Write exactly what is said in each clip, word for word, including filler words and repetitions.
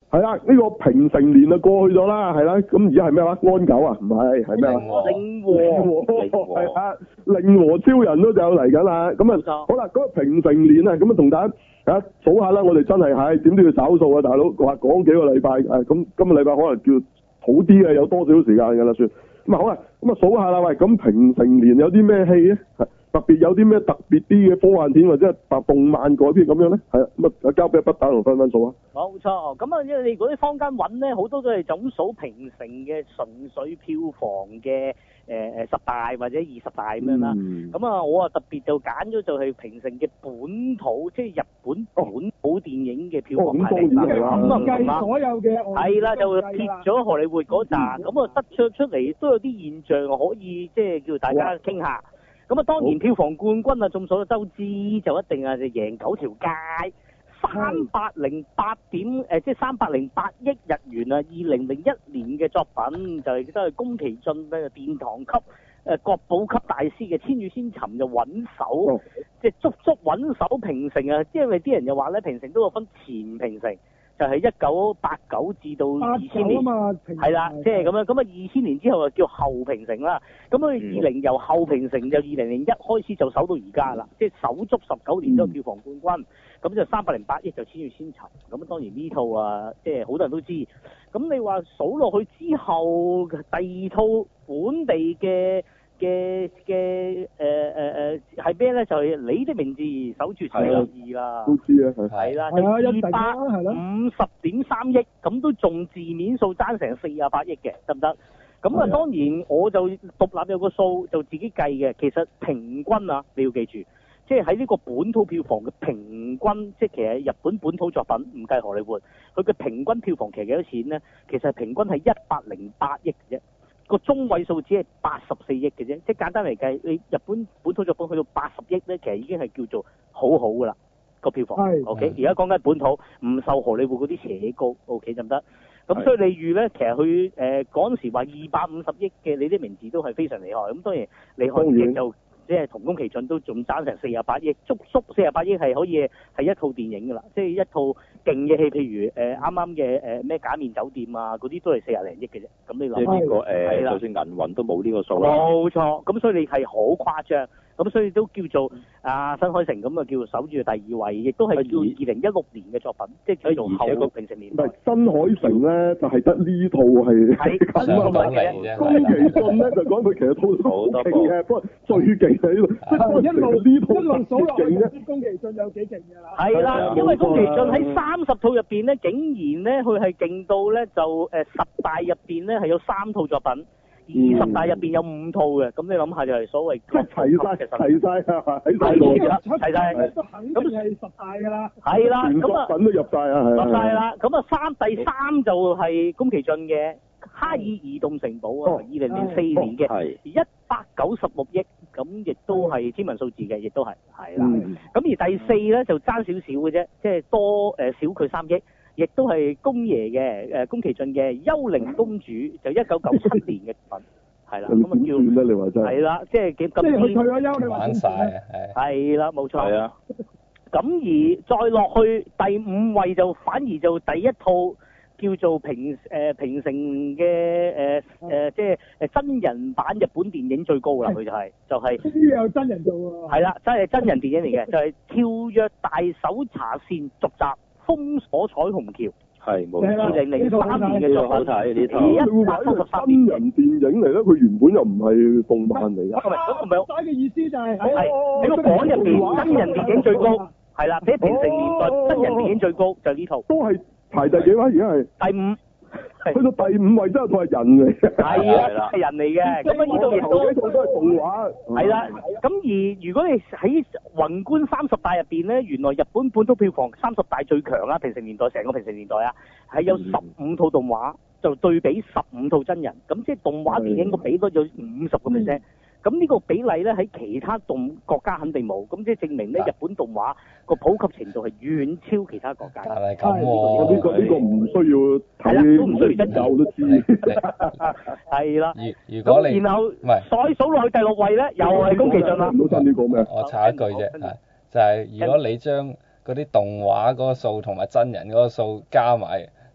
係啦，呢個平成年啊過去咗啦，係啦，咁而家係咩話？安九啊，唔係，係咩話？ 令和， 令和係啊，令和超人都就嚟緊啦，咁啊，好啦，嗰個平成年啊，咁啊同大家啊數下啦，我哋真係係點都要找數啊，大佬話講幾個禮拜，誒咁今個禮拜可能叫好啲嘅，有多少時間㗎啦算，咁啊好啦，咁啊數下啦，喂，咁平成年有啲咩戲咧？特別有啲咩特別啲嘅科幻片或者係特動漫改編咁樣咧？係啊，咁啊交俾阿北打同分分數啊。 冇錯，咁啊，因為你嗰啲坊間揾咧，好多都係就咁數平成嘅純粹票房嘅誒誒十大或者二十大咁樣啦。咁啊、嗯，我啊特別就揀咗就係平成嘅本土，即係日本本土電影嘅票房排名啦。咁啊唔同啦， 所有嘅係啦，就撇咗荷里活嗰扎，咁啊、嗯、得出出嚟都有啲現象可以即係叫大家傾下。咁啊，當然票房冠軍啊，眾所周知就一定係就贏九條街，三百零八點誒，即係三百零八億日元啊！二零零一年嘅作品就係都係宮崎駿嘅殿堂級誒國寶級大師嘅《千與千尋》就穩手，哦、即係足足穩手平成啊！即係因為啲人又話咧，平成都有分前平成。就係一九八九至到二千年，係啦，即係咁樣。咁啊，二千年之後就叫後平成啦。咁啊，二零由後平成就二零零一開始就守到而家啦，即係守足十九年都係票房冠軍。咁、嗯、就三百零八億就千與千尋。咁當然呢套啊，即係好多人都知。咁你話數落去之後，第二套本地嘅。嘅嘅誒誒誒係咩咧？就係、是、你的名字守住四十二啦，都知啊，係啦，就二百五十點三億，咁都仲字面數爭成四十八億嘅，得唔得？咁啊，當然我就獨立有個數就自己計嘅，其實平均啊，你要記住，即係喺呢個本土票房嘅平均，即係其實日本本土作品唔計荷里活，佢嘅平均票房其實幾多錢咧？其實平均係一百零八億嘅啫。個中位數只係八十四億嘅啫，即係簡單嚟計，你日本本土作品去到八十億咧，其實已經係叫做好好噶啦個票房。係。O K，而家講緊本土，唔受荷里活嗰啲扯高。O K 得唔得？咁所以你預咧，其實佢誒嗰陣時話二百五十億嘅，你啲名字都係非常厲害。咁當然厲害嘅就即係同宮崎駿都仲爭成四十八億，足足四十八億係可以係一套電影噶啦，即係一套勁嘅戲，譬如誒啱啱嘅誒咩假面酒店啊，嗰啲都係四廿零億嘅啫。咁你諗下，呢個誒就算銀魂都冇呢個數啦。冇錯，咁所以你係好誇張。咁所以都叫做啊新海誠咁啊，叫做守住第二位，亦都係叫二零一六年嘅作品，即係叫做後個平成年。唔係新海誠咧，就係得呢套係係咁啊嘅。宮崎駿咧就講佢其實套好勁嘅，不過最勁喺呢度。一路呢套一路數落去，宮崎駿有幾勁㗎啦。係啦，因為宮崎駿喺三十套入邊咧，竟然咧佢係勁到咧就誒十大入邊咧係有三套作品。二十大入邊有五套嘅，咁你諗下就係所謂即係齊晒，齊晒啊！喺晒度嘅，齊晒。都肯定係十大㗎啦。係啦，咁啊，品都入晒啊，係。入晒啦，咁啊三第三就係宮崎駿嘅《哈爾移動城堡》啊，二零零四年嘅，一百九十六億，咁亦都係天文數字嘅，亦都係係啦。咁而第四咧就爭少少嘅啫，即係多誒少佢三億。亦都係宮爺嘅誒宮崎駿嘅《幽靈公主》，就一九九七年嘅作品，係啦，咁啊叫你話真係啦，即係幾咁即係佢退咗休，你話玩曬啊，係係啦，冇錯。係啊。咁而再落去第五位就反而就第一套叫做平誒平成嘅誒誒，即係誒真人版日本電影最高啦，佢就係就係。終於有真人做喎。係啦，真係真人電影嚟嘅，就係《跳躍大搜查線》續集。封鎖彩虹橋係冇錯，二零零三年嘅作品，好睇呢套。一百三十三真人電影嚟咧，佢原本又唔係動漫嚟嘅。咁咪咁咪我嘅意思就係喺喺個榜入邊，真人電影最高係啦，比平成年代真人電影最高就呢套。都係排第幾位？而家係第五。去到第五位真係佢係人嚟嘅，係啊，係人嚟嘅。咁啊，呢度亦都幾套都係動畫。係啦，咁而如果你喺宏觀三十大入邊咧，原來日本本土票房三十大最強啦，平成年代成個平成年代啊，係有十五套動畫，就對比十五套真人，咁即係動畫電影個比率有五十個 percent。咁呢個比例咧喺其他動國家肯定冇，咁即係證明咧日本動畫個普及程度係遠超其他國家。係咁喎，呢個呢個唔需要睇，都唔需要一有都知。係啦。如如果你然後再數落去第六位咧，又係宮崎駿啦。唔好爭啲講咩？我插一句啫，就係如果你將嗰啲動畫嗰個數同埋真人嗰個數加埋，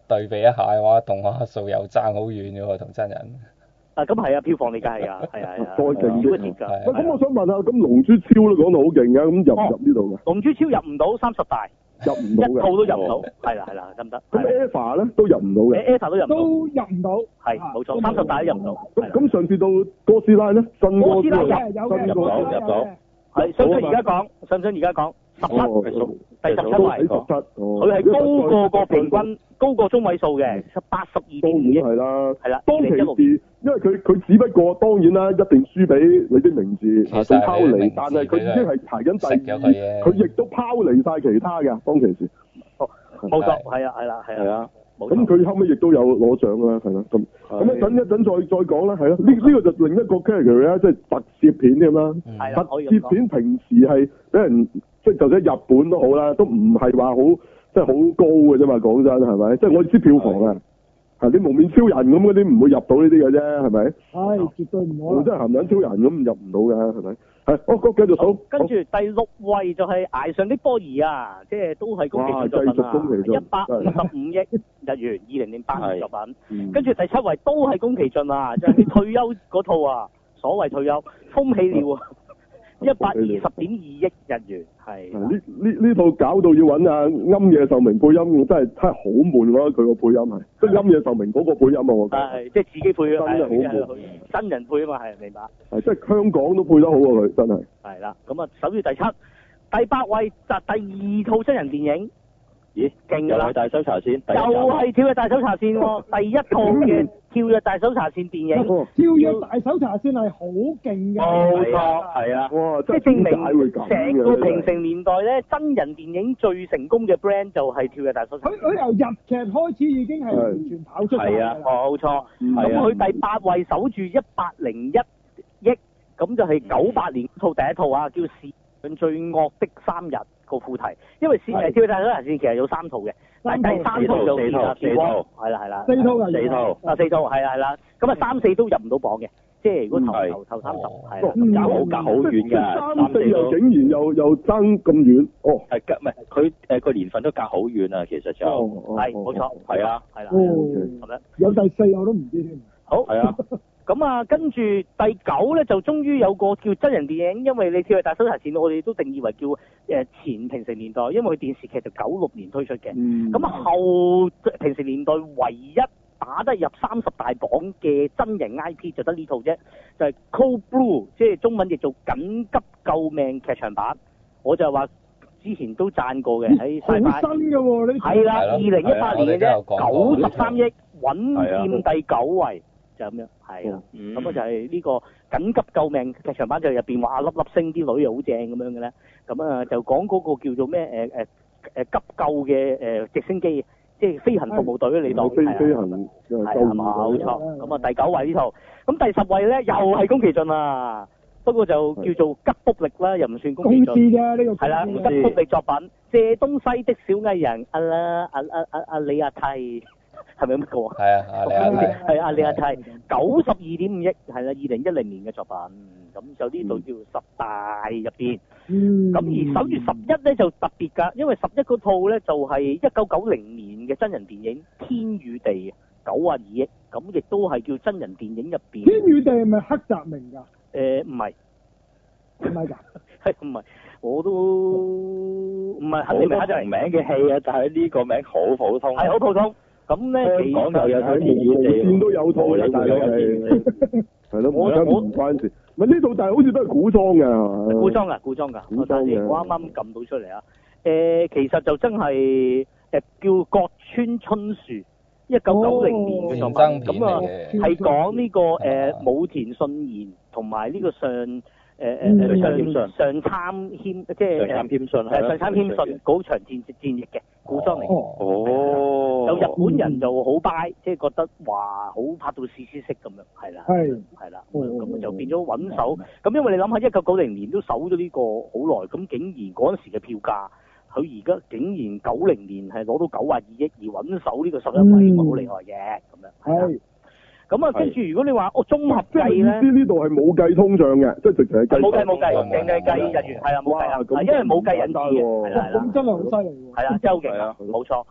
對比一下嘅話，動畫數又爭好遠嘅喎，同真人。 啊，咁係啊，票房你梗係啊，係啊係啊， 再勁啲少一截㗎。 喂，咁我想問下，咁《龍珠超》都講到好勁嘅，咁入唔入呢度嘅？ 龍珠超入唔到三十大， 入唔到嘅， 一套都入唔到，係啦係啦，得唔得？ 咁 Eva 咧都入唔到嘅。 Eva 都入唔到， 都入唔到。 係冇錯，三十大都入唔到。 咁咁上次到哥斯拉咧，新哥斯拉有嘅有嘅新哥斯拉有嘅。 係，想唔想而家講？想唔想而家講？十七，第十七位，佢係高過個平均，高過中位數嘅，八十二點五億。 當然係啦， 係啦。 當其時，因為佢佢只不過當然啦，一定輸俾你的名字，佢拋離，但係佢已經係排緊第二，佢亦都拋離晒其他嘅，當其時。 哦，冇錯，係啊，係啦，係啊。 咁佢後尾亦都有攞獎啦，係啦，咁咁一陣一陣再再講啦，係咯，呢呢個就另一個 category 啦，即係特攝片添啦。 係特攝片平時係俾人即係就算日本都好啦，都唔係話好即係好高嘅啫嘛，講真係咪？即係我知票房啊，係啲蒙面超人咁嗰啲唔會入到呢啲嘅啫，係咪？ 係絕對唔可能。 即係鹹蛋超人咁入唔到嘅，係咪？係，我我繼續數。 跟住第六位就係崖上的波兒啊，即係都係宮崎駿作品啊，一百五十五億日元，二零零八年作品。跟住第七位都係宮崎駿啊，就係啲退休嗰套啊，所謂退休風起了啊，一百二十點二億日元，係。呢呢呢套搞到要揾啊庵野秀明配音，真係真係好悶咯，佢個配音係，即係庵野秀明嗰個配音啊，我覺得。 係，即係自己配啊， 真係好悶， 真人配啊嘛，係明白。 係，即係香港都配得好啊，佢真係。 係啦，咁啊，首住第七、第八位就第二套真人電影。咦，勁㗎啦！ 又係大搜查線， 又係跳躍大搜查線喎，第一套嘅跳躍大搜查線電影。 跳躍大搜查線係好勁嘅。 冇錯， 係啊， 哇！ 即係證明成個平成年代咧，真人電影最成功嘅 brand 就係跳躍大搜查。 佢佢由日劇開始已經係完全跑出嚟。 係啊， 冇錯。咁佢第八位守住一百零一億，咁就係九八年套第一套啊，叫《史上最惡的三日》。個副題，因為線誒跳躍大搜查線其實有三套嘅，但係第三套就四套，四套係啦係啦， 四套係四套啊四套係啦係啦，咁啊三四都入唔到榜嘅，即係如果頭頭頭三十係啦， 隔好隔好遠㗎， 三四又竟然又又爭咁遠，哦係隔唔係佢誒個年份都隔好遠啊，其實就係冇錯， 係啊係啦， 咁樣有第四我都唔知添。 好係啊。 咁啊，跟住第九咧就終於有個叫真人電影，因為你跳躍大搜查線，我哋都定義為叫誒前平成年代，因為佢電視劇就九六年推出嘅。咁、嗯、後平成年代唯一打得入三十大榜嘅真人 I P 就得呢套啫，就係、是、Code Blue，即係中文譯做緊急救命劇場版。我就話之前都讚過嘅喺好新嘅喎呢套。係啦，二零一八年嘅啫，九十三億，穩佔第九位。就咁樣，係啦，咁啊、嗯、就係呢個緊急救命劇場版，就入邊話粒粒星啲女又好正咁樣嘅咧，咁啊就講嗰個叫做咩誒誒誒急救嘅誒、呃、直升機，即係飛行服務隊你當係啊，飛行係啊冇錯，咁啊第九位呢套，咁第十位咧又係宮崎駿啊，不過就叫做吉卜力啦，又唔算宮崎駿，公司啫呢個，係啦，吉卜力作品，借東西的小藝人阿啦阿阿阿阿李亞蒂。係咪咁講啊？ 係啊，係啊， 係啊，李亞泰九十二點五億，係啦，二零一零年嘅作品，咁就呢度叫十大入邊。咁、嗯、而守住十一咧就特別㗎，因為十一嗰套咧就係一九九零年嘅真人電影《天與地》，九啊二億，咁亦都係叫真人電影入邊。天與地係咪黑澤明㗎？誒唔係，唔係㗎，係唔係？我都唔係肯定係黑澤明名嘅戲啊，但係呢個名好普通，係好普通。咁咧，香港又有睇電影，線都有套嘅，大佬係係咯，我我唔關事。咪呢套，但係好似都係古裝嘅，古裝㗎，古裝㗎。我睇先，我啱啱撳到出嚟啊！誒，其實就真係誒叫《角川春樹》，一九九零年嘅作品。咁啊，係講呢個誒武田信彥同埋呢個上誒誒上上杉謙，即係上杉謙信係上杉謙信嗰場戰戰役嘅古裝嚟。哦，有日本人就好 buy，即係覺得話好拍到史詩式咁樣，係啦，係係啦，咁就變咗穩守。咁因為你諗下，一九九零年都守咗呢個好耐，咁竟然嗰陣時嘅票價，佢而家竟然九零年係攞到九啊二億而穩守呢個十一位，咁好厲害嘅咁樣。係。咁啊，跟住如果你話我綜合計咧，意思呢度係冇計通脹嘅，即係直情係計冇計冇計，淨係計日元，係啦冇計啊，因為冇計引資嘅，係啦係啦，咁真係好犀利喎，係啦真係好勁啊，冇錯。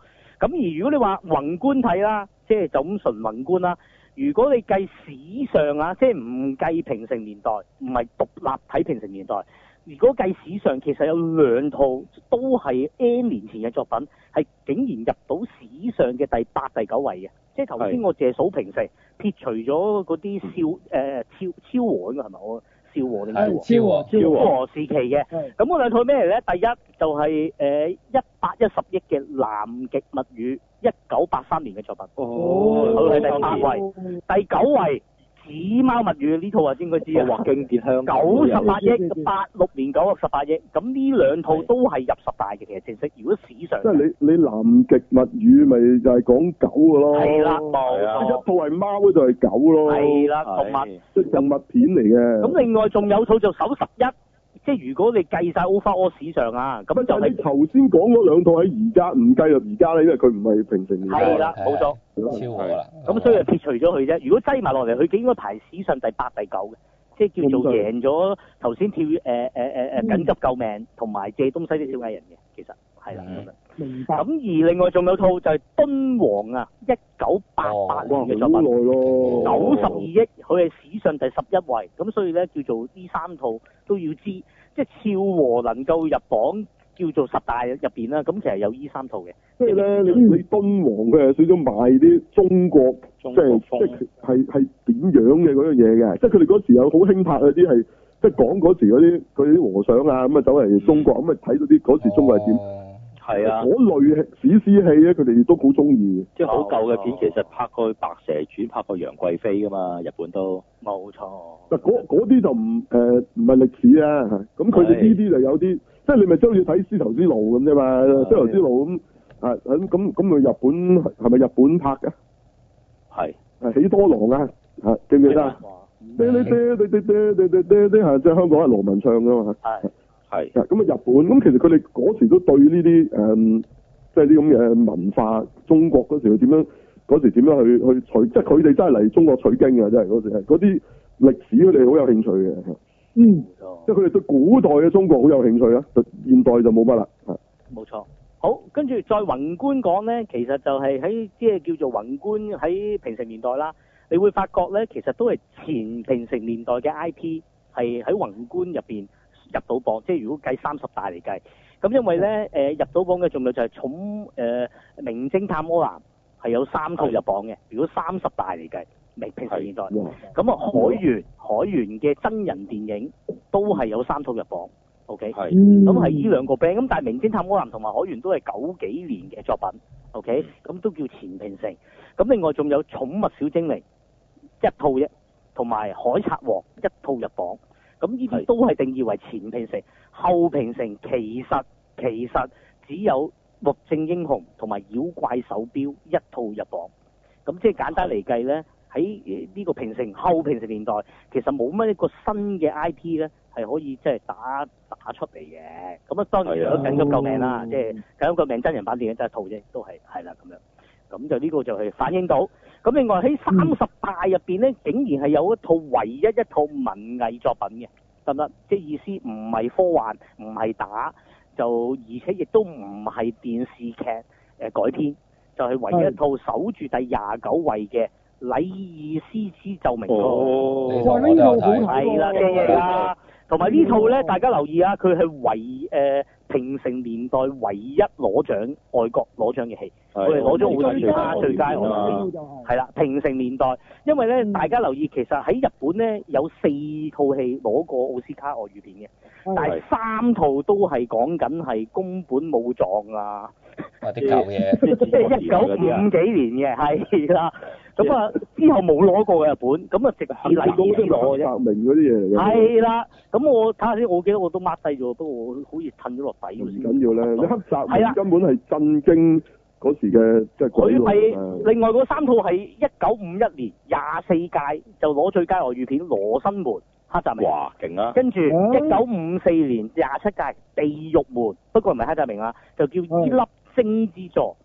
咁而如果你話宏觀睇啦，即係就咁純宏觀啦。如果你計史上啊，即係唔計平成年代，唔係獨立睇平成年代。如果計史上，其實有兩套都係 N 年前嘅作品，係竟然入到史上嘅第八、第九位嘅。即係頭先我淨係數平成，撇除咗嗰啲少誒、呃、超超和㗎係咪？我少和定超和超和時期嘅。咁嗰兩套咩嚟咧？第一就係誒一百一十億嘅《南極物語》，一九八三年嘅作品。哦，佢係第八位，第九位。紙貓物語呢套啊，應該知啊， 哇經典香港九十八億，八六年九十八億，咁呢兩套都係入十大嘅，其實正式。如果史上， 即係你你南極物語咪就係講狗嘅咯， 係啦，冇錯， 一套係貓，一套係狗咯， 係啦，動物， 即係動物片嚟嘅。 咁另外仲有套就首十一。即係如果你計晒 overall 史上啊，咁就係你頭先講嗰兩套喺而家唔計入而家咧，因為佢唔係平成年代。 係啦，冇錯， 超過啦。 咁所以就撇除咗佢啫。如果擠埋落嚟，佢應該排史上第八、第九嘅，即係叫做贏咗頭先跳誒誒誒誒緊急救命同埋借東西啲小矮人嘅，其實係啦咁樣。 明白。 咁而另外仲有套就係敦煌啊，一九八八年嘅作品，九十二億，佢係史上第十一位。咁所以咧叫做呢三套都要知。即係昭和能夠入榜叫做十大入邊啦，咁其實有呢三套嘅。 即係咧，你你敦煌佢係少少賣啲中國， 中國即係即係係係點樣嘅嗰樣嘢嘅。即係佢哋嗰時有好興拍嗰啲係，即係講嗰時嗰啲嗰啲和尚啊咁啊走嚟中國咁啊睇到啲嗰時中國係點。 係啊， 嗰類史詩戲咧，佢哋亦都好中意。 即係好舊嘅片，其實拍過《白蛇傳》，拍過《楊貴妃》噶嘛，日本都冇錯。 嗱，嗰嗰啲就唔誒唔係歷史啊，咁佢哋呢啲就有啲，即係你咪將要睇《絲綢之路》咁啫嘛，《絲綢之路》咁啊咁咁咁佢日本係咪日本拍嘅？ 係係喜多郎啊，嚇記唔記得啊？爹爹爹爹爹爹爹爹爹係即係香港係羅文唱噶嘛？ 係。 係， 咁啊日本咁其實佢哋嗰時都對呢啲誒，即係啲咁嘅文化，中國嗰時點樣，嗰時點樣去去取，即係佢哋真係嚟中國取經嘅，真係嗰時係嗰啲歷史佢哋好有興趣嘅。 嗯， 即係佢哋對古代嘅中國好有興趣啊，現代就冇乜啦。 冇錯。好，跟住再宏觀講咧，其實就係喺即係叫做宏觀喺平成年代啦，你會發覺咧，其實都係前平成年代嘅 I P 係喺宏觀入邊入到榜，即係如果計三十大嚟計，咁因為咧誒、呃、入到榜嘅仲有就係寵誒名偵探柯南係有三套入榜嘅，如果三十大嚟計，未平成年代，咁啊海猿海猿嘅真人電影都係有三套入榜 ，OK，咁係呢兩個 band，咁但係名偵探柯南同埋海猿都係九幾年嘅作品 ，OK，咁都叫前平成，咁另外仲有寵物小精靈一套啫，同埋海賊王一套入榜。咁呢啲都係定義為前平成，後平成其實其實只有律政英雄同埋妖怪手錶一套入榜。咁即係簡單嚟計咧，喺呢個平成後平成年代，其實冇乜一個新嘅 I P 咧係可以即係打打出嚟嘅。咁啊當然有緊急救命啦，即係緊急救命真人版電影真係一套啫，都係係啦咁樣。咁就呢個就係反映到。咁另外喺三十大入邊咧，竟然係有一套唯一一套文藝作品嘅，得唔得？即係意思唔係科幻，唔係打，就而且亦都唔係電視劇誒、呃、改編，就係、是、唯一一套守住第廿九位嘅《禮義師之奏鳴曲》。 哦， 哇！呢套好睇係啦，嘅嘢啦。同埋呢套咧，大家留意啊，佢係唯誒、呃、平成年代唯一攞獎外國攞獎嘅戲，佢係攞咗奧斯卡最佳外語片，係啦，平成年代，因為咧、嗯、大家留意，其實喺日本咧有四套戲攞過奧斯卡外語片嘅，但係三套都係講緊係宮本武藏啊， 啲舊嘢， 即係一九五幾年嘅，係啦。咁啊，之後冇攞過嘅日本，咁啊直至禮義先攞啫。 革命嗰啲嘢嚟嘅。 係啦，咁我睇下先，我記得我都 mark 低咗，不過我好似褪咗落底喎。 唔緊要咧，你黑澤明根本係震驚嗰時嘅即係鬼佬。佢係另外嗰三套係一九五一年廿四屆就攞最佳外語片《羅生門》，黑澤明。 哇，勁啊！ 跟住一九五四年廿七屆《地獄門》，不過唔係黑澤明啊，就叫《呢粒星之座》。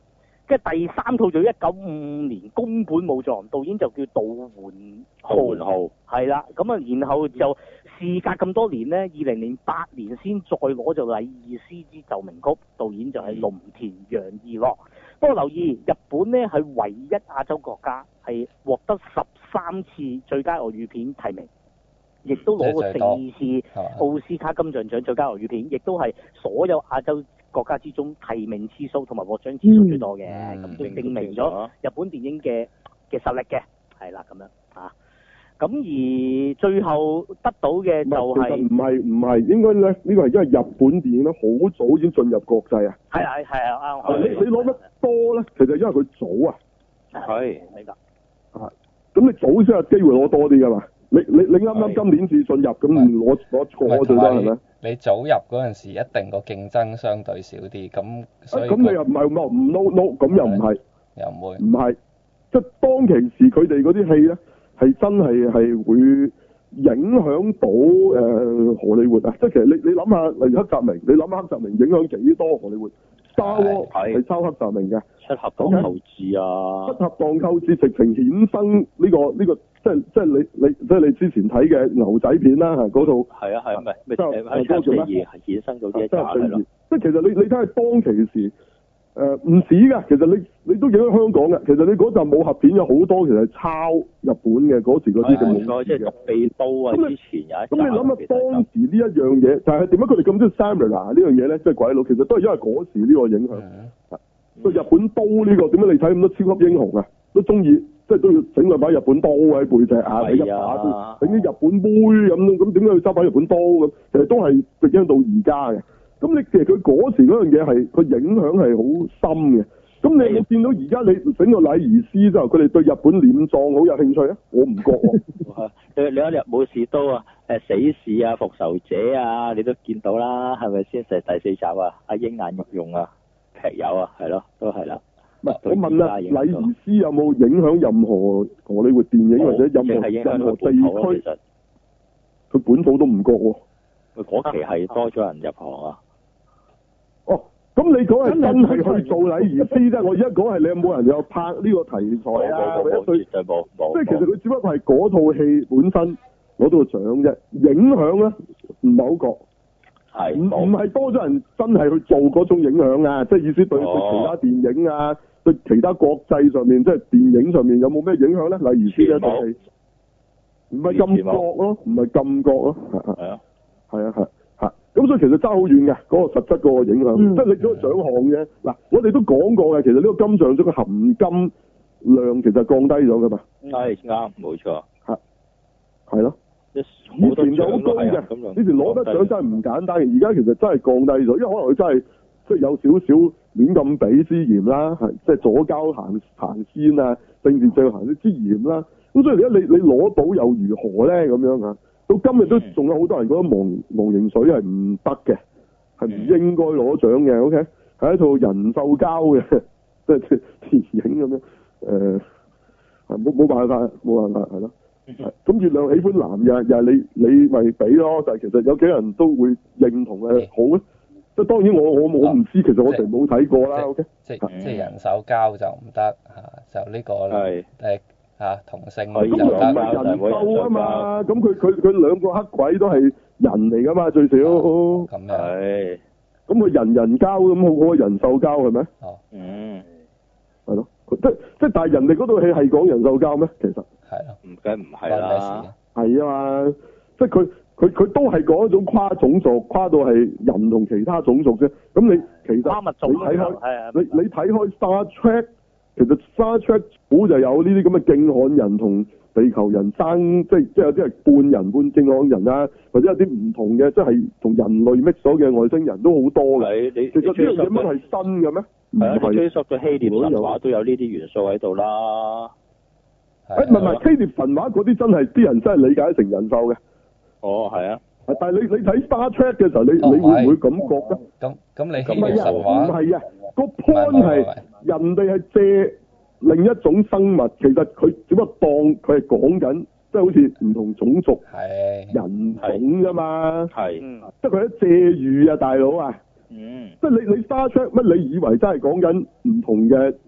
跟住第三套就一九五五年宮本武藏，導演就叫渡垣浩， 渡垣浩係啦，咁啊然後就事隔咁多年咧，二零零八年先再攞就禮儀師之奏鳴曲，導演就係龍田洋二郎。不過留意日本咧係唯一亞洲國家係獲得十三次最佳外語片提名，亦都攞過四次奧斯卡金像獎最佳外語片，亦都係所有亞洲國家之中提名次數同埋獲獎次數最多嘅，咁、嗯、都證明咗日本電影嘅嘅實力嘅，係啦咁樣啊。咁而最後得到嘅就係唔係唔係應該咧？呢個係因為日本電影咧好早已經進入國際啊。係啊係啊啱。 你你攞得多咧，其實因為佢早啊。 係明白。 啊，咁你早先有機會攞多啲噶嘛？你你你啱啱今年至進入，咁攞攞錯最多係咪？ 你早入嗰陣時，一定個競爭相對少啲，咁所以咁、啊、你又唔係唔唔 no no 咁又唔係， 又唔會， 唔係，即係當其時佢哋嗰啲戲咧，係真係係會影響到誒、呃、荷里活啊！即係其實你你諗下，例如黑澤明，你諗下黑澤明影響幾多荷里活？Star Wars係抄黑澤明嘅， 七俠蕩寇志啊， 七俠蕩寇志直情衍生呢、呢個呢、呢個，即係即係你你即係你之前睇嘅牛仔片啦，嗰套係啊係啊，唔係咪係喺七四二衍生到呢一集係咯， 即係其實你你睇下當其時。誒唔止㗎，其實你你都影響香港嘅。其實你嗰陣武俠片有好多其實係抄日本嘅嗰時嗰啲嘅武俠即係獨臂刀啊！之前有一咁你諗下當時呢一樣嘢，就係點解佢哋咁中意 Samurai 呢樣嘢咧？即係鬼佬，其實都係因為嗰時呢個影響。個、嗯、日本刀呢、呢個點解你睇咁多超級英雄啊？都中意即係都要整兩把日本刀喺背脊啊，一把整啲日本妹咁咁，點解要揸把日本刀咁？其實都係直影到而家嘅。咁你其實佢嗰時嗰樣嘢係個影響係好深嘅。咁你有冇見到而家你整個禮儀師之後，佢哋對日本殮葬好有興趣啊？我唔覺喎。 你你一日武士刀啊，誒死士啊，復仇者啊，你都見到啦，係咪先？就第四集啊，阿鷹眼玉用啊，劈友啊，係咯，都係啦。 唔係，我問啦，禮儀師有冇影響任何荷里活電影或者任何任何地區？其實佢本土都唔覺喎。 佢嗰期係多咗人入行啊。 哦，咁你講係真係去做禮儀師啫，我而家講係你有冇人有拍呢個題材啊？或者對，即係其實佢只不過係嗰套戲本身攞到個獎啫，影響咧唔係好覺。係。唔唔係多咗人真係去做嗰種影響啊！即係意思對、哦、對其他電影啊，對其他國際上面，即係電影上面有冇咩影響咧？禮儀師呢套戲，唔係咁覺咯，唔係咁覺咯。係啊，係啊，係。咁所以其實爭好遠嘅嗰個實質嗰個影響，嗯、即係你嗰個獎項啫。嗱，我哋都講過嘅，其實呢個金像獎嘅含金量其實降低咗噶嘛。係啱，冇錯。係係咯，以前就好高嘅，以前攞得獎真係唔簡單嘅，而家其實真係降低咗，因為可能佢真係即係有少少亂咁比之嫌啦，係即係左膠行行先啊，政治正行先之嫌啦。咁所以而家你你攞到又如何咧？咁樣啊？到今日都仲有好多人覺得忘忘形水係唔得嘅，係唔應該攞獎嘅。OK，係一套人獸交嘅，即係電影咁樣。誒，冇冇辦法，冇辦法係咯。咁月亮喜歡男又又係你你咪俾咯，但係其實有幾人都會認同嘅好咧。即係當然我我我唔知，其實我哋冇睇過啦。OK， 即係即係人獸交就唔得嚇，就呢個係誒。啊，同性就得， 人獸啊嘛，咁佢佢佢兩個黑鬼都係人嚟噶嘛，最少。咁樣係。 咁佢人人交咁好過人獸交係咪？ 哦。 嗯。 係咯，即即但係人哋嗰套戲係講人獸交咩？其實。 係咯。 唔梗唔係啦。 係啊嘛，即係佢佢佢都係講一種跨種族，跨到係人同其他種族啫。咁你其實你睇開，你你睇開 Star Trek。其實 Star Trek 股就有呢啲咁嘅敬漢人同地球人生，即係即係有啲係半人半敬漢人啊，或者有啲唔同嘅，即係同人類 mix 咗嘅外星人都好多嘅。你其實呢樣嘢乜係新嘅咩？ 係啊，追溯嘅希臘神話都有呢啲元素喺度啦。 誒唔係唔係，希臘神話嗰啲真係啲人真係理解成人獸嘅。 哦，係啊。 但係你你睇 Star Trek 嘅時候，你你會唔會咁覺得？ 咁咁你希臘神話唔係啊，個 point 係人哋係借另一種生物，其實佢只不過當佢係講緊，即係好似唔同種族人種㗎嘛。係，即係佢喺借喻啊，大佬啊。嗯。即係你你 Star Trek 乜？你以為真係講緊唔同嘅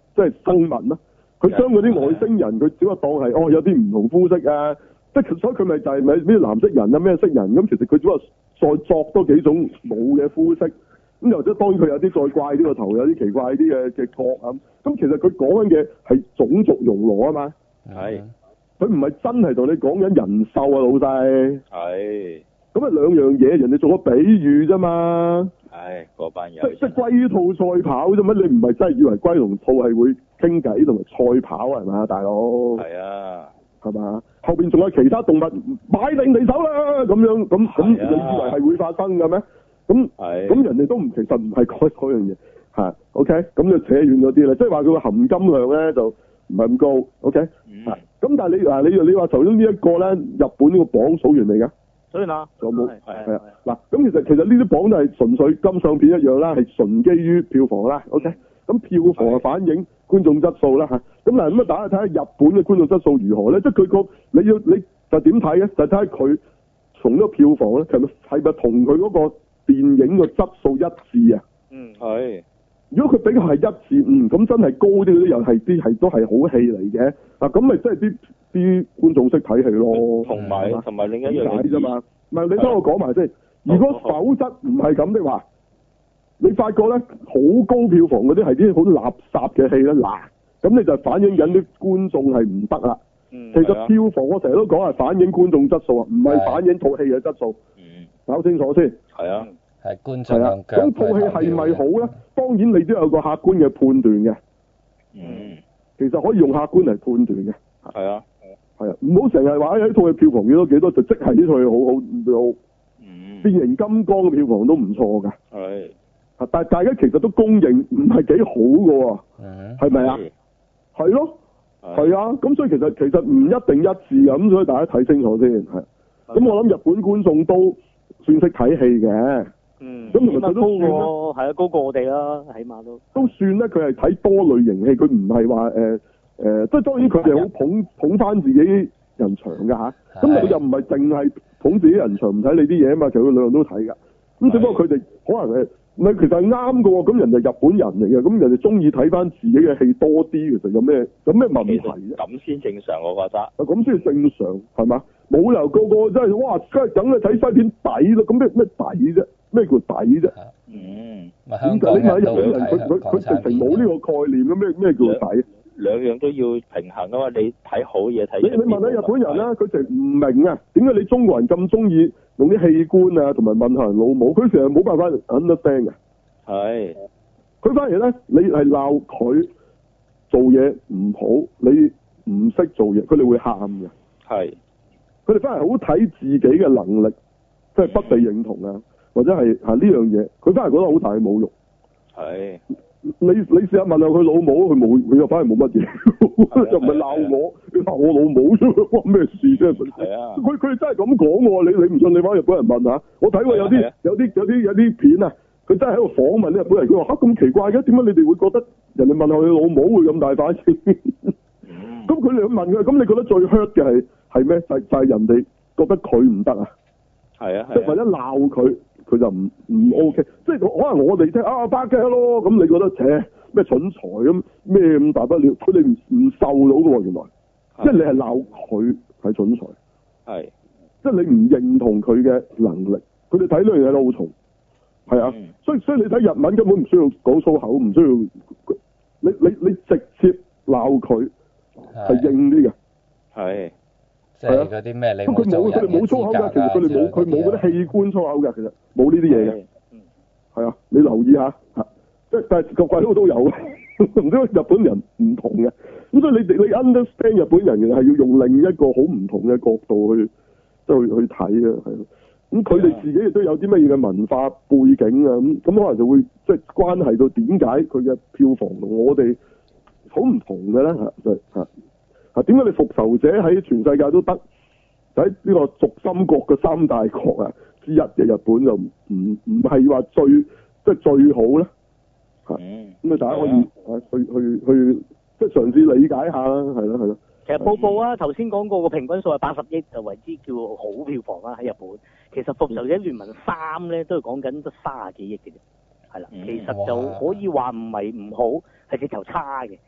即係生物啦。佢將嗰啲外星人，佢只不過當係哦有啲唔同膚色啊，即係所以佢咪就係咪咩藍色人啊咩色人咁？其實佢只不過再作多幾種冇嘅膚色，咁又即係當然佢有啲再怪啲個頭，有啲奇怪啲嘅嘅角咁。咁其實佢講緊嘅係種族融合啊嘛。 係。 佢唔係真係同你講緊人獸啊，老細。 係。咁啊兩樣嘢，人哋做個比喻啫嘛。 唉，嗰班人。 即即龜兔賽跑啫嘛，你唔係真係以為龜同兔係會傾偈同埋賽跑係嘛，大佬？係啊。 係嘛？後邊仲有其他動物買定離手啦，咁樣咁咁，你以為係會發生嘅咩？咁咁人哋都唔其實唔係講嗰樣嘢嚇。OK，咁就扯遠咗啲啦。即係話佢個含金量咧就唔係咁高。OK，咁、嗯、但係你嗱你你話頭先呢一個咧，日本呢個榜數完未㗎？ 數完啦。 仲有冇？係啊。嗱，咁其實其實呢啲榜都係純粹金相片一樣啦，係純基於票房啦。OK，咁票房係反映觀眾質素啦嚇。咁嗱咁啊，大家睇下日本嘅觀眾質素如何咧？即係佢個你要你就點睇咧？就睇下佢從呢個票房咧，係咪係咪同佢嗰個電影嘅質素一致啊？ 嗯，係。 如果佢比較係一致，嗯，咁真係高啲嗰啲又係啲係都係好戲嚟嘅。嗱，咁咪即係啲啲觀眾識睇戲咯。 同埋同埋另一樣嘢啫嘛。唔係你聽我講埋先。如果否則唔係咁的話，你發覺咧好高票房嗰啲係啲好垃圾嘅戲咧，嗱。咁你就反映緊啲觀眾係唔得啦。其實票房我成日都講係反映觀眾質素啊，唔係反映套戲嘅質素。嗯，搞清楚先。 係啊， 係觀眾量強。咁套戲係咪好咧？當然你都有個客觀嘅判斷嘅。 嗯。 其實可以用客觀嚟判斷嘅。 係啊。 係啊，唔好成日話喺套戲票房幾多幾多，就即係呢套戲好好好。嗯。變形金剛嘅票房都唔錯㗎。 係。 但係大家其實都公認唔係幾好㗎喎。嗯。係咪啊？係咯，係啊，咁所以其實其實唔一定一致啊，咁所以大家睇清楚先，係。咁我諗日本觀眾都算識睇戲嘅， 嗯， 咁同埋佢都算咯，係啊，高過我哋啦，起碼都。 都算咧，佢係睇多類型戲，佢唔係話誒誒，即係當然佢哋好捧捧翻自己人場㗎吓，咁佢又唔係淨係捧自己人場唔睇你啲嘢啊嘛，其實佢兩樣都睇㗎，咁只不過佢哋可能係。唔係，其實係啱㗎喎。咁人哋日本人嚟嘅，咁人哋中意睇翻自己嘅戲多啲，其實有咩有咩問題啫？ 咁先正常，我覺得。啊，咁先正常係嘛？冇理由個個真係哇，梗係梗係睇西片抵咯。咁咩咩抵啫？咩叫抵啫？ 嗯。 點解你問日本人，佢佢佢直情冇呢個概念嘅咩咩叫抵？ 兩樣都要平衡啊嘛！你睇好嘢睇。 你你問下日本人啦，佢成唔明啊？點解你中國人咁中意用啲器官啊，同埋問下人老母？佢成日冇辦法 understand 嘅。係。佢反而咧，你係鬧佢做嘢唔好，你唔識做嘢，佢哋會喊嘅。係。佢哋反而好睇自己嘅能力，即係不被認同啊，或者係係呢樣嘢，佢反而覺得好大嘅侮辱。係。你你試下問下佢老母，佢冇，佢又反而冇乜嘢，又唔係鬧我，你鬧我老母啫，關咩事啫？係啊，佢佢哋真係咁講喎，你你唔信你翻日本人問下，我睇過有啲有啲有啲有啲片啊，佢真係喺度訪問啲日本人，佢話嚇咁奇怪嘅，點解你哋會覺得人哋問下佢老母會咁大反應？咁佢哋去問佢，咁你覺得最 hurt 嘅係係咩？就就係人哋覺得佢唔得啊，係啊，即係或者鬧佢。佢就唔唔 OK，即係可能我哋聽啊巴 K 咯，咁你覺得扯咩蠢材咁咩咁大不了？佢哋唔唔受到嘅喎，原來，即係你係鬧佢係蠢材，係，即係你唔認同佢嘅能力，佢哋睇呢樣嘢都好重，係啊，嗯、所以所以你睇日文根本唔需要講粗口，唔需要，你你你直接鬧佢係硬啲嘅，係。 即係嗰啲咩？你冇做人嘅資格㗎。 其實佢哋冇佢冇嗰啲器官粗口㗎，其實冇呢啲嘢嘅。嗯。係啊，你留意下嚇，即係但係個鬼佬都有，唔知日本人唔同嘅。咁所以你你 understand 日本人嘅係要用另一個好唔同嘅角度去即係去去睇啊，係咯。咁佢哋自己亦都有啲乜嘢嘅文化背景啊，咁咁可能就會即係關係到點解佢嘅票房同我哋好唔同嘅咧嚇，就係嚇。啊！點解你復仇者喺全世界都得？喺呢個軸心國嘅三大國啊之一嘅日本就唔唔係話最即係最好咧？嚇、嗯！咁啊，大家可以啊去去去即係嘗試理解下啦，係咯係咯。 其實報報啊，頭先講過個平均數係八十億就為之叫好票房啦喺日本。其實復仇者聯盟三咧都係講緊得三十幾億嘅啫，係啦、嗯。其實就可以話唔係唔好，係直頭差嘅。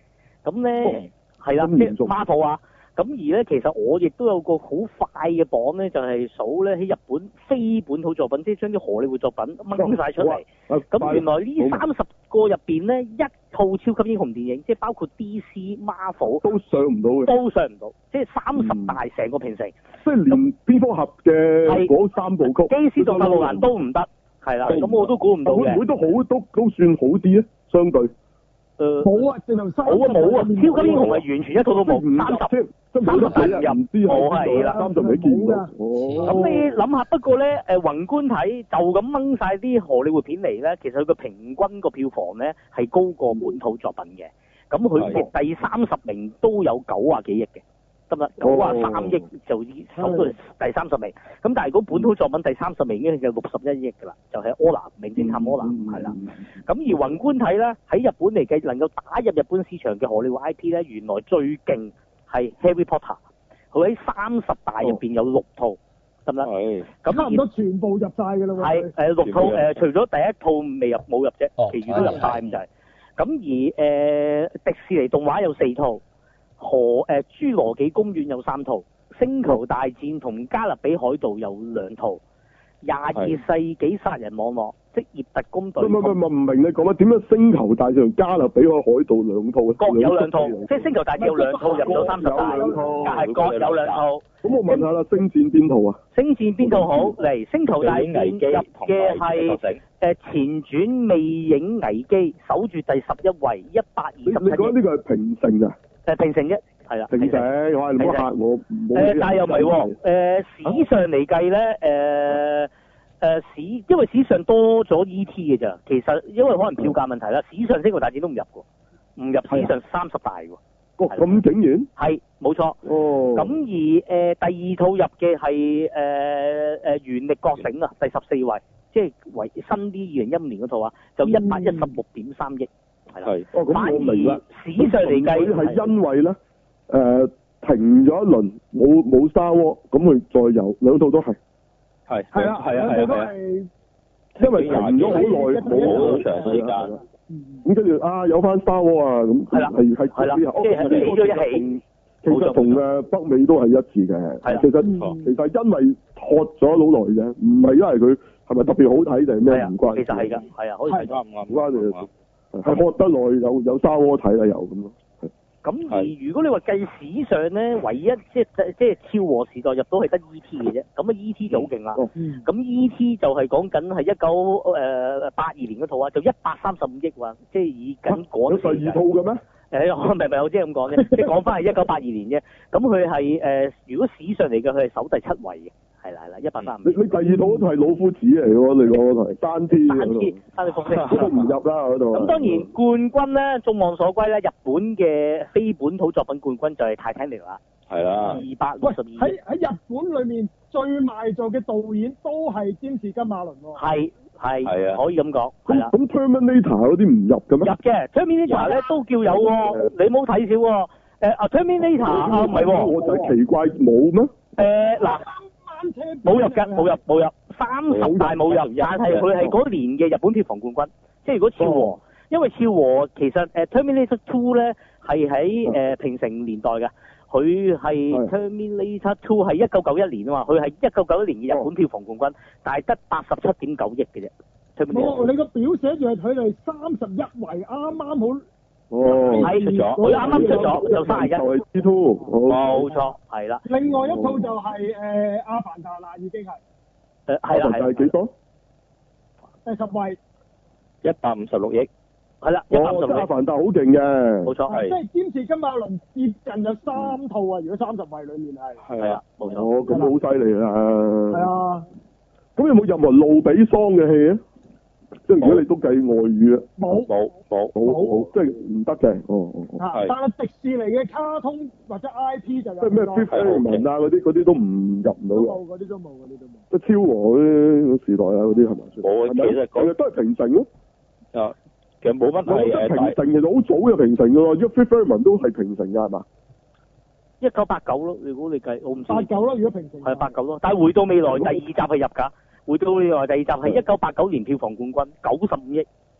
咁咧係啦，即係 Marvel 啊。咁而咧，其實我亦都有個好快嘅榜咧，就係數咧喺日本非本土作品，即係將啲荷里活作品掹晒出嚟。咁原來呢三十個入邊咧，一套超級英雄電影，即係包括 D C、Marvel 都上唔到嘅， 都上唔到，即係三十大成個平成。 即係連蝙蝠俠嘅嗰三部曲， 基斯同特路蘭都唔得，係啦。咁我都估唔到嘅。 會唔會都好都都算好啲咧？相對。 誒冇啊，直頭三冇啊冇啊！超級英雄係完全一套都冇，三十三十大入， 唔知我係啦， 三十未見到。 咁你諗下，不過咧誒宏觀睇就咁掹晒啲荷里活片嚟咧，其實佢個平均個票房咧係高過本土作品嘅。咁佢第三十名都有九啊幾億嘅，得唔得？九啊三億就守到第三十名。咁但係如果本土作品第三十名已經有六十一億㗎啦，就係柯南名偵探柯南係啦。咁而宏觀睇咧，喺日本嚟計能夠打入日本市場嘅荷里活 I P 咧，原來最勁係 Harry Potter，佢喺三十大入邊有六套，得唔得？係。咁差唔多全部入晒㗎啦喎。 係誒六套誒，除咗第一套未入冇入啫，其餘都入晒咁就係。咁而誒迪士尼動畫有四套，河誒侏羅紀公園有三套，星球大戰同加勒比海盜有兩套，廿二世紀殺人網絡、職業特工隊。唔唔唔唔明你講乜？點解星球大戰同加勒比海海盜兩套嘅？ 各有兩套，即係星球大戰有兩套入咗三十大，係各有兩套。 咁我問下啦，星戰邊套啊？ 星戰邊套好？嚟星球大戰入嘅係誒前傳魅影危機，守住第十一位，一百二十七。 你覺得呢個係平成㗎？ 誒平成啫，係啦。 平成，我係唔好嚇我。 誒，但係又唔係喎。誒史上嚟計咧，誒誒史，因為史上多咗 E T 嘅咋，其實因為可能票價問題啦，史上星球大戰都唔入喎，唔入史上三十大喎。 哦，咁竟然？ 係，冇錯。哦。咁而誒第二套入嘅係誒誒原力覺醒啊，第十四位，即係為新啲二零一五年嗰套啊，就一百一十六點三億。係，哦咁我明啦。史上嚟計係因為咧，誒停咗一輪，冇冇沙窩，咁佢再有兩套都係。係。 係啊係啊係啊。 因為停咗好耐，冇好長時間。咁跟住啊，有翻沙窩啊，咁係係係係啦，即係起咗一起。 其實同誒北美都係一致嘅。係其實其實因為拖咗好耐啫，唔係因為佢係咪特別好睇定係咩唔關。 其實係㗎，係啊，可以啱唔啱？唔關你。係學得耐有有沙窩睇啦，有咁咯。 咁而如果你話計史上咧，唯一即係即係昭和時代入到係得 E T 嘅啫。咁啊 E T 就好勁啦。咁、嗯、E T 就係講緊係一九誒八二年嗰套啊，就一百三十五億喎，即係以緊嗰時。有第二套嘅咩？誒，我明明我即係咁講啫，即係講翻係一九八二年啫。咁佢係誒，如果史上嚟嘅，佢係首第七位嘅。係啦係啦，一百三十五。 你你第二套都係老夫子嚟喎，你講嗰台單天嗰度。單天，單天復嗰度唔入啦嗰度。咁當然冠軍咧，眾望所歸咧，日本嘅非本土作品冠軍就係泰坦尼克啦。係啦。二百六十二。 喺喺日本裏面最賣座嘅導演都係詹士金馬倫喎。 係係係啊，可以咁講。係啦。 咁 Terminator 嗰啲唔入嘅咩？ 入嘅 Terminator 咧都叫有喎，你冇睇少喎。誒啊 Terminator 啊唔係喎。 我就係奇怪冇咩？ 誒嗱。冇入㗎，冇入冇入，三十大冇入，但係佢係嗰年嘅日本票房冠軍。即係如果昭和，因為昭和其實誒 Terminator Two 咧係喺誒平成年代嘅，佢係 Terminator Two 係一九九一年啊嘛，佢係一九九一年嘅日本票房冠軍，但係得八十七點九億嘅啫。 哦，你個表寫住係佢哋三十一位，啱啱好。 哦， 係出咗，佢啱啱出咗就三十一。 就係 T Two， 冇錯，係啦。 另外一套就係誒阿凡達啦，已經係。 誒係啦係。 係幾多？ 第十位。 一百五十六億。 係啦，一百五十六億。 阿凡達好勁嘅。 冇錯係。 即係詹士金馬倫接近有三套啊！如果三十位裡面係。 係啊，冇錯。 哦，咁好犀利啊！ 係啊。 咁有冇任何路比桑嘅戲啊？即係如果你都計外語啊， 冇冇冇冇，即係唔得嘅。哦哦哦。但係迪士尼嘅卡通或者 I P 就有。 即係咩 Fifth Element 啊嗰啲嗰啲都唔入唔到嘅。 冇嗰啲都冇嗰啲都冇。 即係昭和嗰啲時代啊嗰啲係咪？ 冇啊，其實講都係平成咯。 啊，其實冇乜係誒。 平成其實好早就平成嘅喎，因為 Fifth Element 都係平成㗎係嘛？ 一九八九咯，如果你計，我唔知。 八九咯，如果平成。 係八九咯，但係回到未來第二集係入㗎。回到未來第二集係一九八九年票房冠軍，九十五億。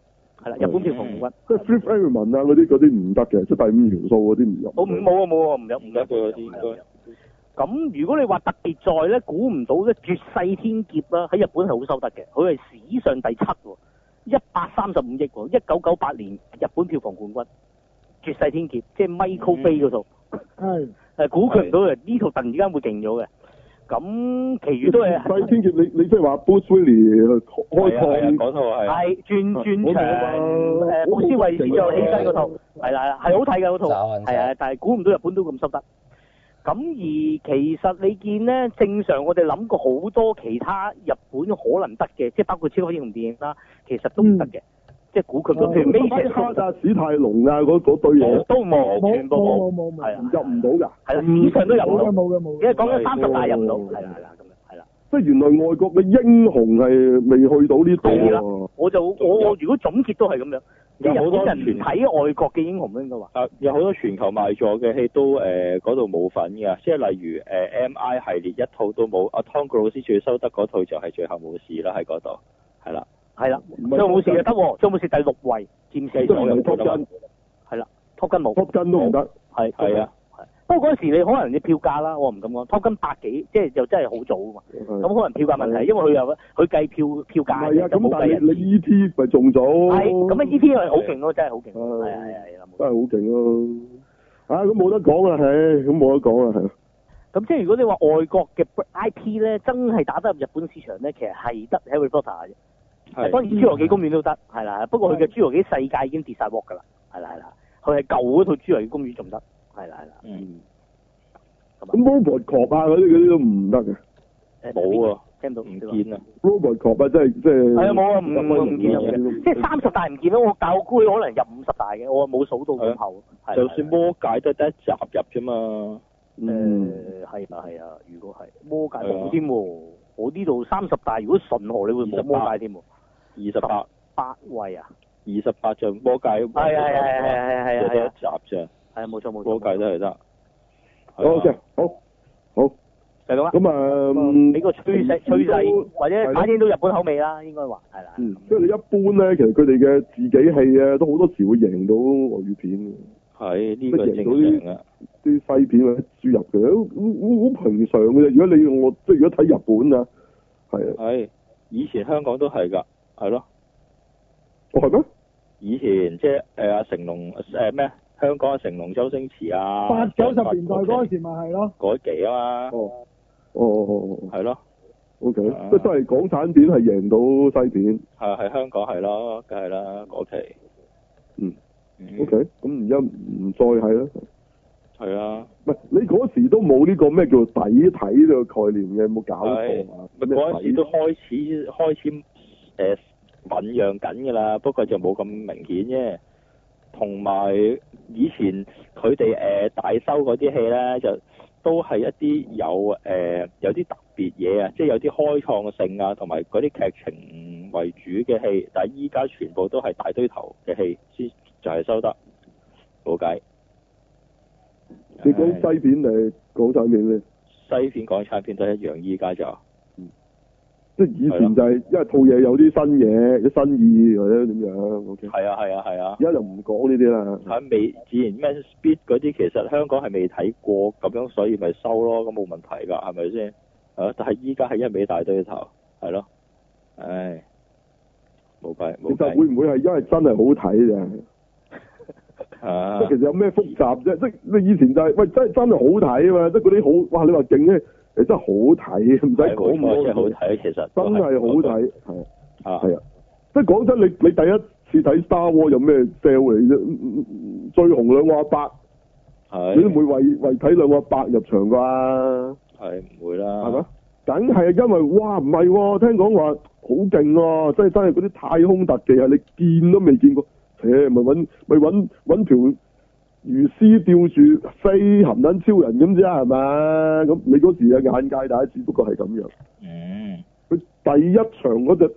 係啦，日本票房冠軍。 即係 Fifth Element 啊嗰啲嗰啲唔得嘅，即係第五元素嗰啲唔入。 我唔冇啊冇啊唔入唔入嗰啲應該。 咁如果你話特別在咧，估唔到咧，絕世天劫啦，喺日本係好收得嘅，佢係史上第七喎，一百三十五億喎，一九九八年日本票房冠軍，絕世天劫，即係 Michael Bay 嗰套， 係誒估佢唔到嘅，呢套突然之間會勁咗嘅，咁其餘都係絕世天劫，你你即係話 Bruce Willis 開創嗰套係係轉轉場誒布斯維斯又起身嗰套，係啦係好睇嘅嗰套，係啊，但係估唔到日本都咁收得。咁而其實你見咧，正常我哋諗過好多其他日本可能得嘅，即係包括超級英雄電影啦，其實都唔得嘅，即係估佢到譬如 Matrix 啊、史泰龍啊嗰嗰堆嘢都冇，全部冇冇冇係啊， 入唔到㗎， 係啦，史上都入唔到， 冇嘅冇嘅， 因為講緊三十大入唔到，係啦係啦咁樣，係啦。 即係原來外國嘅英雄係未去到呢度喎。 我就我我如果總結都係咁樣。即係日本人唔睇外國嘅英雄應該話。 啊，有好多全球賣座嘅戲都誒嗰度冇份㗎，即係例如誒、呃、M I 系列一套都冇，阿湯告魯斯最收得嗰套就係最後冇事啦喺嗰度，係啦。 係啦，最後冇事就得喎，最後冇事第六位，佔四都唔係 Top Gun， 係啦 ，Top Gun 冇 ，Top Gun 都唔得， 係係啊。 不過嗰陣時你可能你票價啦，我唔敢講，Top Gun百幾，即係又真係好早啊嘛。咁可能票價問題，因為佢又佢計票票價係啊，咁但係你 E T 咪仲早？ 係，咁啊 E T 係好勁咯，真係好勁，係係係真係好勁咯！啊，咁冇得講啦，係，咁冇得講啦，係。 咁即係如果你話外國嘅 I P 咧，真係打得入日本市場咧，其實係得 Harry Potter 嘅啫。係。當然侏羅紀公園都得，係啦，不過佢嘅侏羅紀世界已經跌晒鑊㗎啦，係啦係啦，佢係舊嗰套侏羅紀公園仲得。係啦係啦，嗯。 咁 Robocop 啊嗰啲嗰啲都唔得嘅。 冇啊， 聽到唔見啊。 Robocop 啊，即係即係。係啊，冇啊，唔唔見嘅，即係三十大唔見咯。我但係我估佢可能入五十大嘅，我冇數到咁後。 就算魔界都係得一集入啫嘛。 誒係啊係啊，如果係魔界冇添喎，我呢度三十大如果純荷你會冇魔界添喎。二十八。八位啊？ 二十八就魔界。係係係係係係係。 得一集啫。 係冇錯冇錯。 魔界都係得。 好嘅，好，好， 就咁啦。 咁啊， 俾個趨勢趨勢，或者反映到日本口味啦，應該話係啦。 嗯，即係你一般咧，其實佢哋嘅自己戲啊，都好多時會贏到外語片嘅。 係呢個正常啊。 啲西片或者輸入嘅，好好平常嘅啫。如果你我即係如果睇日本啊，係啊。 係，以前香港都係㗎，係咯。 哦，係咩？ 以前即係誒阿成龍誒咩？香港嘅成龍、周星馳啊， 八九十年代嗰陣時咪係咯， 嗰期啊嘛， 哦，哦哦哦， 係咯 ，OK，即係都係港產片係贏到西片， 係係香港係咯，梗係啦嗰期， 嗯 ，OK，咁而家唔再係啦， 係啊， 唔係你嗰時都冇呢個咩叫底睇呢個概念嘅，有冇搞錯啊？ 咪嗰陣時都開始開始誒醖釀緊㗎啦，不過就冇咁明顯啫。同埋以前佢哋誒大收嗰啲戲咧，就都係一啲有誒、呃、有啲特別嘢啊，即係有啲開創性啊，同埋嗰啲劇情為主嘅戲。但係依家全部都係大堆頭嘅戲，先就係收得冇計。 你講西片定係港產片咧？ 西片、港產片都一樣，依家就。 即係以前就係因為套嘢有啲新嘢、有新意或者點樣，OK。係啊係啊係啊！ 而家就唔講呢啲啦。 係未自然咩 Speed 嗰啲，其實香港係未睇過咁樣，所以咪收咯，咁冇問題㗎，係咪先？啊！但係依家係一味大堆頭，係咯。唉，冇計冇計。其實會唔會係因為真係好睇啫？ 啊！ 即係其實有咩複雜啫？即係你以前就係、是、喂真係真係好睇啊嘛！即係嗰啲好哇！你話勁咧。誒真係好睇，唔使講咁多。 真係好睇，其實真係好睇，係啊， 係啊，即係講真，你你第一次睇 Star Wars 有咩 sell 嚟啫？最紅兩個阿伯，係你都唔會為為睇兩個阿伯入場啩？係唔會啦，係咪？梗係因為哇唔係喎，聽講話好勁喎，即係真係嗰啲太空特技啊！你見都未見過，誒咪揾咪揾揾條魚絲吊住飛含撚超人咁啫係嘛？咁你嗰時嘅眼界大家只不過係咁樣。嗯。佢第一場嗰隻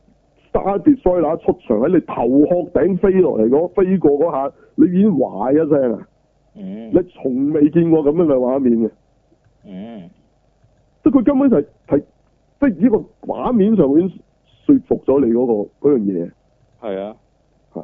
Star Destroyer出場喺你頭殼頂飛落嚟嗰飛過嗰下，你已經嘩一聲啊！嗯。你從未見過咁樣嘅畫面嘅。嗯。即係佢根本就係、係、係即係呢個畫面上已經說服咗你嗰、嗰個嗰樣嘢。係啊。嚇！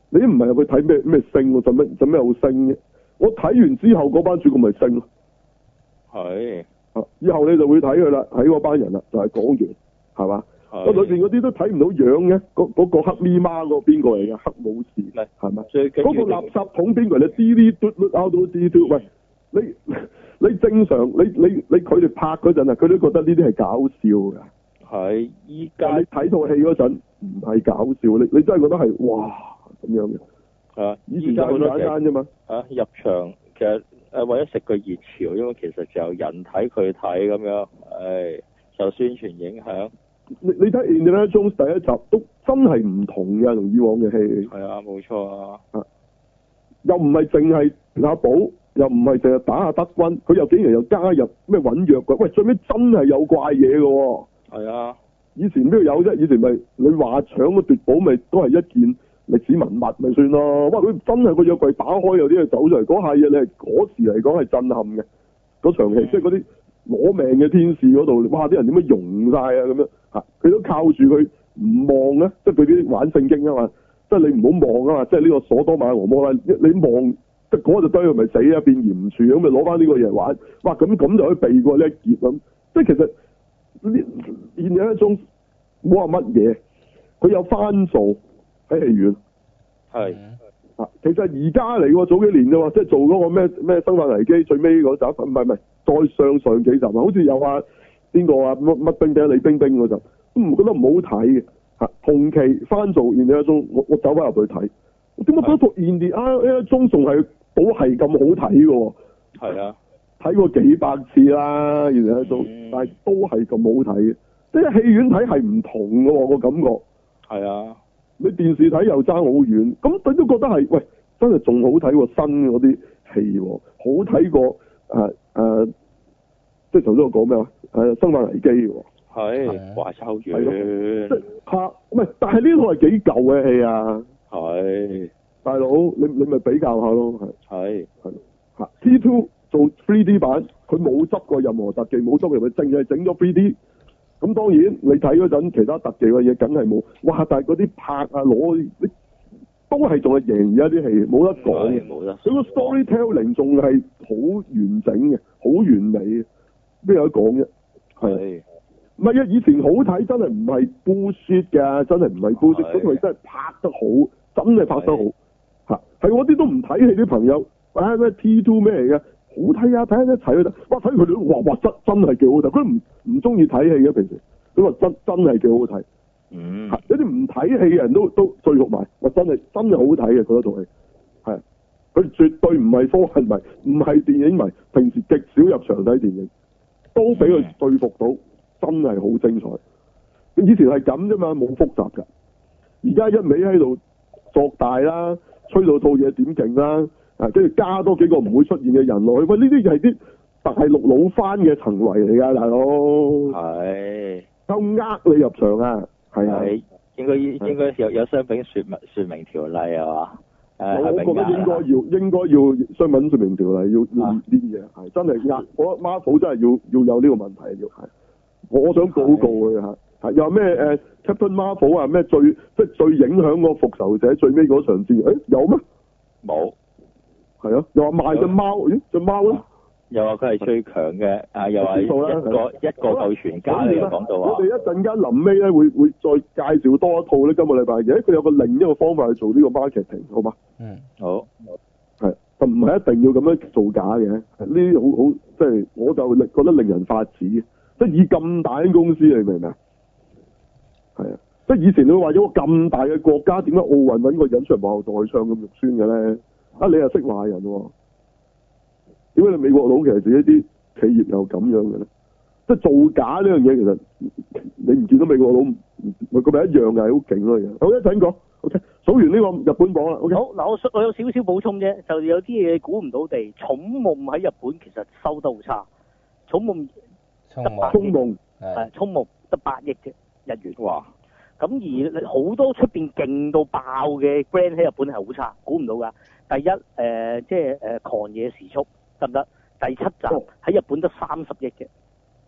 你唔係入去睇咩咩星喎，使咩使咩好星嘅？我睇完之後嗰班主角咪星咯。 係。 啊！以後你就會睇佢啦，睇嗰班人啦，就係、是、講完，係嘛？我裏邊嗰啲都睇唔到樣嘅，嗰、那、嗰個黑咪媽嗰個邊個嚟嘅？黑武士係咪？嗰、那個垃圾桶邊個嚟？你 D D 嘟嘟 out 到 D D 喂，你你正常，你你你佢哋拍嗰陣啊，佢都覺得呢啲係搞笑㗎。 係，依家你睇套戲嗰陣唔係搞笑，你你真係覺得係哇咁樣嘅。 啊！ 以前就咁簡單啫嘛。 啊！入場其實誒為咗食個熱潮，因為其實就人睇佢睇咁樣，唉，受宣傳影響。你你睇《Indiana Jones》第一集都真係唔同嘅，同以往嘅戲。係啊，冇錯啊。啊，又唔係淨係阿寶，又唔係淨係打下德軍，佢又竟然又加入咩揾藥嘅，喂，最尾真係有怪嘢嘅喎。係啊。以前邊度有啫？以前咪你話搶個奪寶，咪都係一件歷史文物咪算咯。哇！佢真係個藥櫃打開，有啲嘢走出嚟，嗰下嘢你係嗰時嚟講係震撼嘅。嗰場戲、嗯、即係嗰啲攞命嘅天使嗰度，哇！啲人點樣溶晒啊咁樣嚇？佢都靠住佢唔望咧，即係佢啲玩聖經啊嘛，即係你唔好望啊嘛，即係呢個所多瑪俄摩拉，你望即係嗰隻堆佢咪死啊變鹽柱咁咪攞翻呢個嘢玩，哇！咁咁就可以避過呢一劫咁，即係其實呢現有一種冇話乜嘢，佢有翻做喺戲院。係啊，其實而家嚟喎，早幾年啫喎，即係做嗰個咩咩生化危機最尾嗰集，唔係唔係，再上上幾集啊，好似有啊邊個啊乜乜冰冰李冰冰嗰集，都唔覺得唔好睇嘅嚇。同期翻做現有一種，我我走翻入去睇，點解嗰套現有一種仲係都係咁好睇嘅喎？係啊，睇過幾百次啦，現有一種，但係都係咁好睇嘅，即係戲院睇係唔同嘅喎，個感覺。係啊。你電視睇又爭好遠，咁你都覺得係喂，真係仲好睇過新嗰啲戲喎，好睇過誒誒，即係頭先我講咩話誒生化危機喎，係話差好遠，即係拍唔係，但係呢套係幾舊嘅戲啊，係大佬，你你咪比較下咯，係係係嚇 T 二 做 three D 版，佢冇執過任何特技，冇執入去，淨係整咗 three D。咁當然你睇嗰陣其他特技嘅嘢梗係冇，哇！但係嗰啲拍啊攞，都係仲係贏而家啲戲，冇得講嘅。冇得。佢個 storytelling 仲係好完整嘅，好完美嘅，邊有得講啫？係。唔係啊！以前好睇真係唔係 bullshit 㗎，真係唔係 bullshit，嗰套真係拍得好，真係拍得好嚇。係我啲都唔睇戲啲朋友，啊咩 T 二 咩嚟嘅？好睇啊！睇下一齊去睇，哇！睇佢哋都話哇真真係幾好睇，佢唔唔中意睇戲嘅平時，佢話真真係幾好睇。嗯，有啲唔睇戲嘅人都都醉服埋，哇！真係真係好睇嘅嗰一套戲，係佢絕對唔係科幻迷，唔係電影迷，平時極少入場睇電影，都俾佢說服到，真係好精彩。咁以前係咁啫嘛，冇複雜㗎，而家一味喺度作大啦，吹到套嘢點勁啦。啊！跟住加多幾個唔會出現嘅人落去，喂！呢啲就係啲大陸老番嘅行為嚟㗎，大佬。係。夠呃你入場啊！係啊。應該應該有有商品説明説明條例係嘛？誒，我覺得應該要應該要商品説明條例要要呢啲嘢係真係呃，我 Marvel 真係要要有呢個問題要係。我想告告佢嚇，係又咩誒 Captain Marvel 啊咩最即係最影響個復仇者最尾嗰場戰，誒有咩？冇。係啊，又話賣隻貓，咦隻貓咧？又話佢係最強嘅，啊又話一個一個夠全家嚟講到話。我哋一陣間臨尾咧會會再介紹多一套咧，今個禮拜嘅，佢有個另一個方法去做呢個 marketing，好嘛？嗯，好。係，就唔係一定要咁樣造假嘅，呢啲好好即係我就令覺得令人髮指嘅，即係以咁大間公司你明唔明啊？係啊，即係以前你話咗個咁大嘅國家，點解奧運揾個人出嚟幕後代唱咁肉酸嘅咧？啊！你又識話人喎？點解你美國佬其實自己啲企業又咁樣嘅咧？即係造假呢樣嘢，其實你唔見到美國佬咪咁咪一樣嘅，係好勁咯嘢。好，一陣講 ，OK，數完呢個日本講啦。OK，好嗱，我我有少少補充啫，就有啲嘢估唔到地。寵夢喺日本其實收得好差，寵夢得八億，係寵夢得八億嘅日元。哇！咁而好多出邊勁到爆嘅 brand 喺日本係好差，估唔到㗎。第一誒、呃，即係誒、呃、狂野時速得唔得？第七集喺日本得三十億嘅，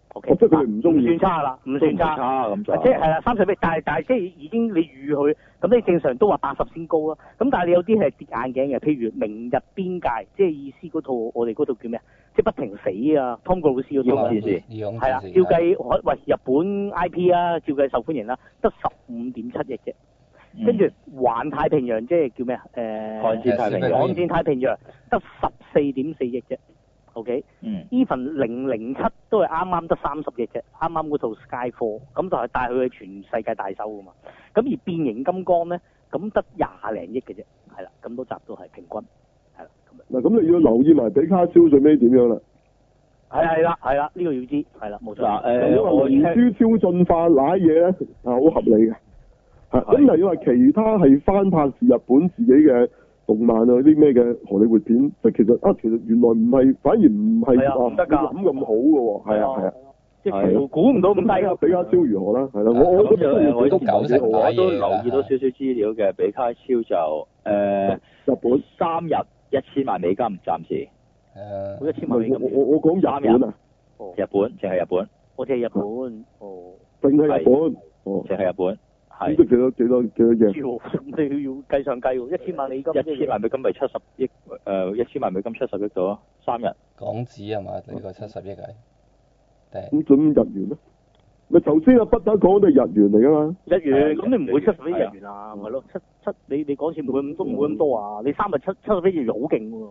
OK， 即係佢哋唔中意， 唔算差啦，唔算差， 差咁就即係係啦，三十億，但係但係即係已經你預佢，咁你正常都話八十先高啦。咁但係你有啲係跌眼鏡嘅，譬如明日邊界，即係意思嗰套我哋嗰套叫咩啊？即係不停死啊，湯告魯斯嗰套啊，係啦，照計喂日本 I P 啊，照計受歡迎啦，得十五點七億啫。跟住環太平洋即係叫咩啊？誒， 悍戰太平洋， 悍戰太平洋得十四點四億啫。OK， 嗯 even 零零七都係啱啱得三十億啫，啱啱嗰套 Skyfall，咁就係帶佢去全世界大收噶嘛。咁而變形金剛咧，咁得廿零億嘅啫，係啦，咁多集都係平均，係啦。 嗱，咁你要留意埋比卡超最尾點樣啦？ 係係啦係啦，呢、這個要知，係啦冇錯。 嗱誒， 因為龍珠超進化瀨嘢咧係好合理嘅，係咁但係要話其他係翻拍自日本自己嘅動漫啊啲咩嘅荷里活片，就其實啊其實原來唔係，反而唔係話你諗咁好嘅喎，係啊係啊， 即係估唔到咁低咯。 比卡超如何啦？係啦，我我覺得我都九成我都留意到少少資料嘅，比卡超就誒日本三日一千萬美金暫時。 誒，一千萬美金。 我我我講日本啊， 日本淨係日本， 我淨係日本，哦， 淨係日本，哦， 淨係日本，係。 即係幾多幾多幾多嘢？ 你要計上計喎，一千萬美金。 一千萬美金咪七十億誒，一千萬美金七十億到三日。 港紙係嘛？呢個七十億係。 咁準日元咧？咪頭先阿不打講都係日元嚟㗎嘛？ 日元咁你唔會七十億日元啊？係咯，七七你你講次唔會咁多唔會咁多啊？你三日七七十億日元好勁喎。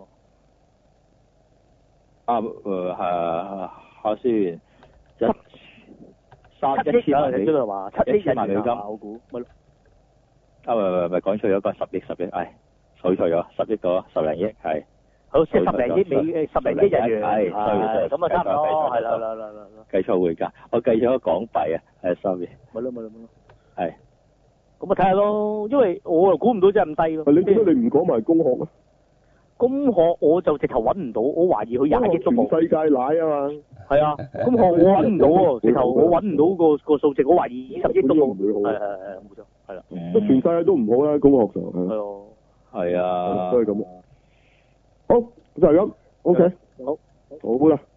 啊誒係下先一三一千萬美金係嘛？七億一千萬美金， 我估咪咯。 啊唔係唔係講錯咗個十億十億，唉，數錯咗十億個十零億係。 好，即係十零億美十零億日元， 係咁啊差唔多，係啦啦啦啦。 計錯匯價，我計咗港幣啊，係 sorry。 咪咯咪咯咪咯。 係。 咁啊睇下咯，因為我又估唔到真係咁低咯。 你點解你唔講埋工學啊？ 工學我就直頭揾唔到，我懷疑佢廿億都冇。 全世界奶啊嘛。 係啊，工學我揾唔到喎，直頭我揾唔到個個數值，我懷疑二十億都冇。 係係係係冇錯，係啦。 即全世界都唔好啦，工學就係。 係啊。 係啊。 都係咁。好，就係咁。OK。 好。 好啦。